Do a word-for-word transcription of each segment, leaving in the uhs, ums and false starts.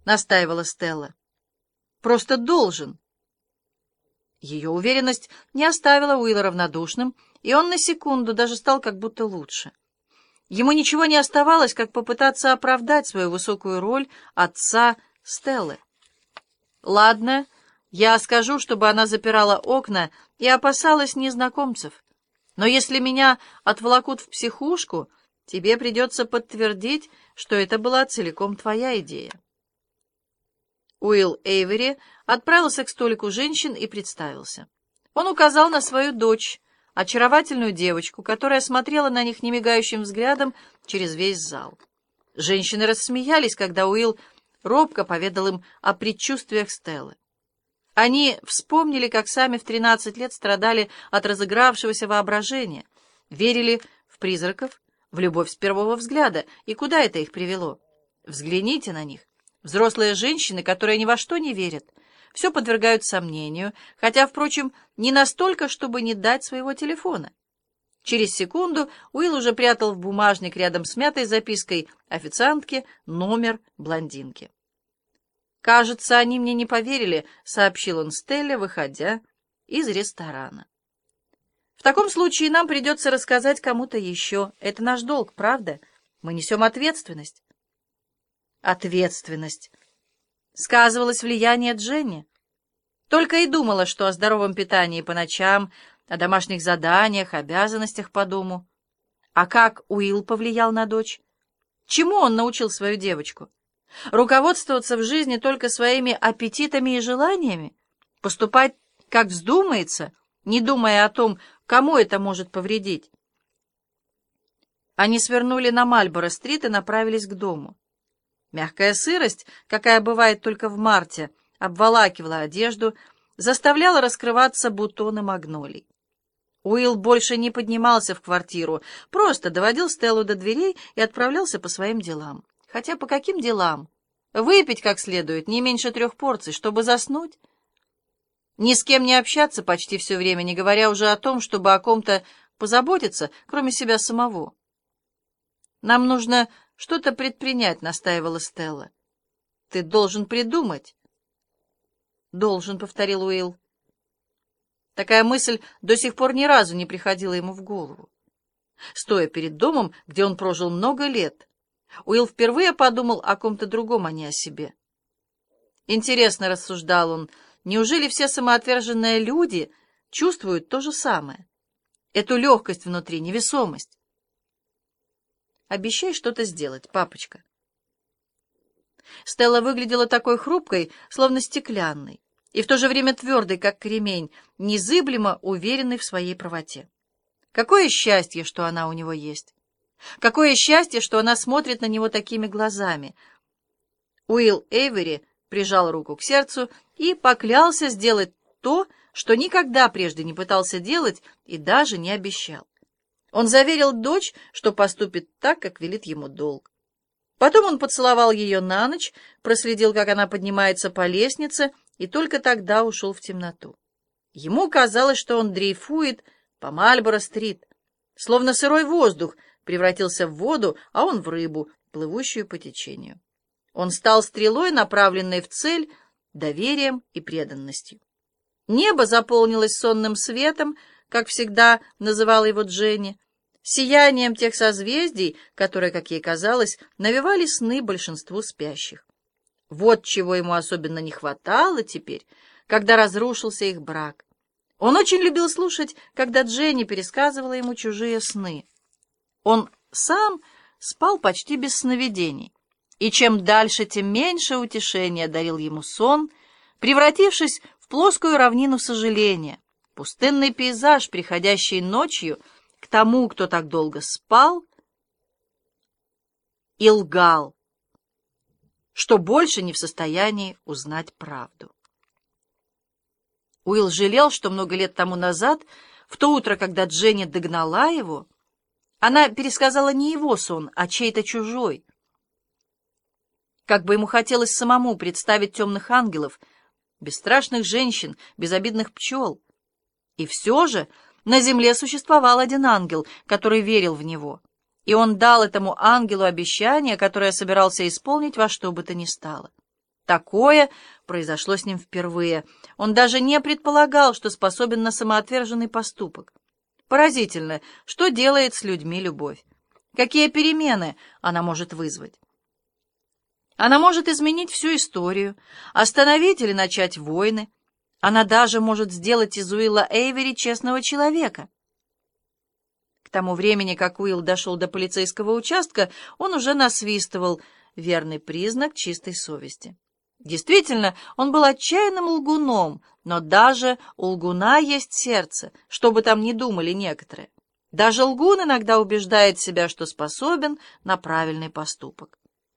настаивала Стелла. «Просто должен». Ее уверенность не оставила Уилла равнодушным, и он на секунду даже стал как будто лучше. Ему ничего не оставалось, как попытаться оправдать свою высокую роль отца Стеллы. «Ладно, я скажу, чтобы она запирала окна и опасалась незнакомцев. Но если меня отволокут в психушку, тебе придется подтвердить, что это была целиком твоя идея». Уилл Эйвери отправился к столику женщин и представился. Он указал на свою дочь, очаровательную девочку, которая смотрела на них немигающим взглядом через весь зал. Женщины рассмеялись, когда Уилл робко поведал им о предчувствиях Стеллы. Они вспомнили, как сами в тринадцать лет страдали от разыгравшегося воображения, верили в призраков, в любовь с первого взгляда, и куда это их привело? Взгляните на них. Взрослые женщины, которые ни во что не верят, все подвергают сомнению, хотя, впрочем, не настолько, чтобы не дать своего телефона. Через секунду Уилл уже прятал в бумажник рядом с мятой запиской официантки номер блондинки. «Кажется, они мне не поверили», — сообщил он Стелле, выходя из ресторана. «В таком случае нам придется рассказать кому-то еще. Это наш долг, правда? Мы несем ответственность». Ответственность. Сказывалось влияние Дженни. Только и думала, что о здоровом питании по ночам, о домашних заданиях, обязанностях по дому. А как Уилл повлиял на дочь? Чему он научил свою девочку? Руководствоваться в жизни только своими аппетитами и желаниями? Поступать, как вздумается, не думая о том, кому это может повредить? Они свернули на Мальборо-стрит и направились к дому. Мягкая сырость, какая бывает только в марте, обволакивала одежду, заставляла раскрываться бутоны магнолий. Уилл больше не поднимался в квартиру, просто доводил Стеллу до дверей и отправлялся по своим делам. Хотя по каким делам? Выпить как следует, не меньше трех порций, чтобы заснуть. Ни с кем не общаться почти все время, не говоря уже о том, чтобы о ком-то позаботиться, кроме себя самого. «Нам нужно что-то предпринять», — настаивала Стелла. «Ты должен придумать». «Должен», — повторил Уилл. Такая мысль до сих пор ни разу не приходила ему в голову. Стоя перед домом, где он прожил много лет, Уилл впервые подумал о ком-то другом, а не о себе. Интересно, — рассуждал он, — неужели все самоотверженные люди чувствуют то же самое? Эту легкость внутри, невесомость. «Обещай что-то сделать, папочка». Стелла выглядела такой хрупкой, словно стеклянной, и в то же время твердой, как кремень, незыблемо уверенной в своей правоте. Какое счастье, что она у него есть! Какое счастье, что она смотрит на него такими глазами! Уилл Эйвери прижал руку к сердцу и поклялся сделать то, что никогда прежде не пытался делать и даже не обещал. Он заверил дочь, что поступит так, как велит ему долг. Потом он поцеловал ее на ночь, проследил, как она поднимается по лестнице, и только тогда ушел в темноту. Ему казалось, что он дрейфует по Мальборо-стрит, словно сырой воздух превратился в воду, а он в рыбу, плывущую по течению. Он стал стрелой, направленной в цель, доверием и преданностью. Небо заполнилось сонным светом, как всегда называла его Дженни, сиянием тех созвездий, которые, как ей казалось, навевали сны большинству спящих. Вот чего ему особенно не хватало теперь, когда разрушился их брак. Он очень любил слушать, когда Дженни пересказывала ему чужие сны. Он сам спал почти без сновидений, и чем дальше, тем меньше утешения дарил ему сон, превратившись в плоскую равнину сожаления, пустынный пейзаж, приходящий ночью к тому, кто так долго спал и лгал, что больше не в состоянии узнать правду. Уилл жалел, что много лет тому назад, в то утро, когда Дженни догнала его, она пересказала не его сон, а чей-то чужой. Как бы ему хотелось самому представить темных ангелов, бесстрашных женщин, безобидных пчел. И все же на земле существовал один ангел, который верил в него, и он дал этому ангелу обещание, которое собирался исполнить во что бы то ни стало. Такое произошло с ним впервые. Он даже не предполагал, что способен на самоотверженный поступок. Поразительно, что делает с людьми любовь. Какие перемены она может вызвать. Она может изменить всю историю, остановить или начать войны. Она даже может сделать из Уилла Эйвери честного человека. К тому времени, как Уилл дошел до полицейского участка, он уже насвистывал верный признак чистой совести. Действительно, он был отчаянным лгуном, но даже у лгуна есть сердце, что бы там ни думали некоторые. Даже лгун иногда убеждает себя, что способен на правильный поступок.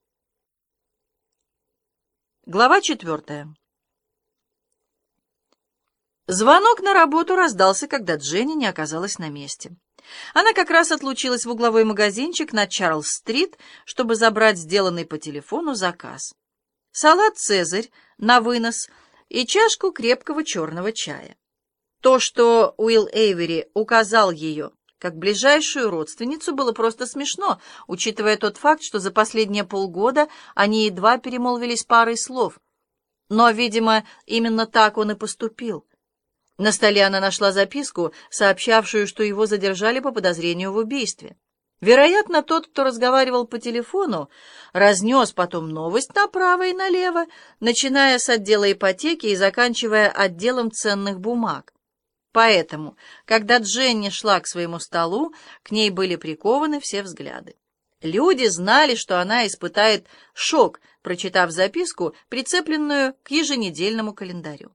Глава четвертая. Звонок на работу раздался, когда Дженни не оказалась на месте. Она как раз отлучилась в угловой магазинчик на Чарльз-стрит, чтобы забрать сделанный по телефону заказ. Салат «Цезарь» на вынос и чашку крепкого черного чая. То, что Уилл Эйвери указал ее как ближайшую родственницу, было просто смешно, учитывая тот факт, что за последние полгода они едва перемолвились парой слов. Но, видимо, именно так он и поступил. На столе она нашла записку, сообщавшую, что его задержали по подозрению в убийстве. Вероятно, тот, кто разговаривал по телефону, разнес потом новость направо и налево, начиная с отдела ипотеки и заканчивая отделом ценных бумаг. Поэтому, когда Дженни шла к своему столу, к ней были прикованы все взгляды. Люди знали, что она испытает шок, прочитав записку, прицепленную к еженедельному календарю.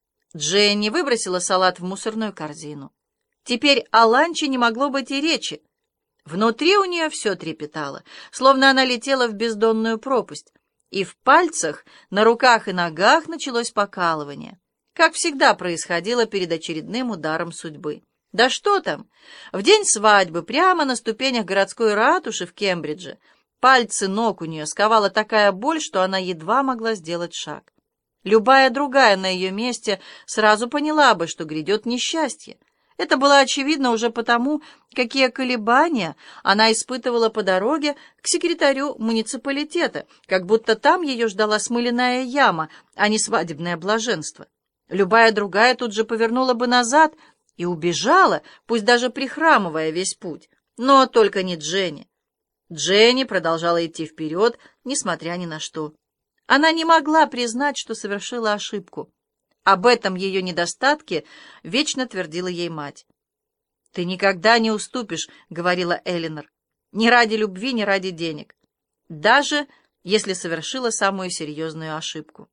Дженни выбросила салат в мусорную корзину. Теперь о ланче не могло быть и речи. Внутри у нее все трепетало, словно она летела в бездонную пропасть, и в пальцах, на руках и ногах началось покалывание, как всегда происходило перед очередным ударом судьбы. Да что там! В день свадьбы, прямо на ступенях городской ратуши в Кембридже, пальцы ног у нее сковала такая боль, что она едва могла сделать шаг. Любая другая на ее месте сразу поняла бы, что грядет несчастье. Это было очевидно уже потому, какие колебания она испытывала по дороге к секретарю муниципалитета, как будто там ее ждала смыленная яма, а не свадебное блаженство. Любая другая тут же повернула бы назад и убежала, пусть даже прихрамывая весь путь. Но только не Дженни. Дженни продолжала идти вперед, несмотря ни на что. Она не могла признать, что совершила ошибку. Об этом ее недостатке вечно твердила ей мать. «Ты никогда не уступишь», — говорила Элинор, — «ни ради любви, ни ради денег, даже если совершила самую серьезную ошибку».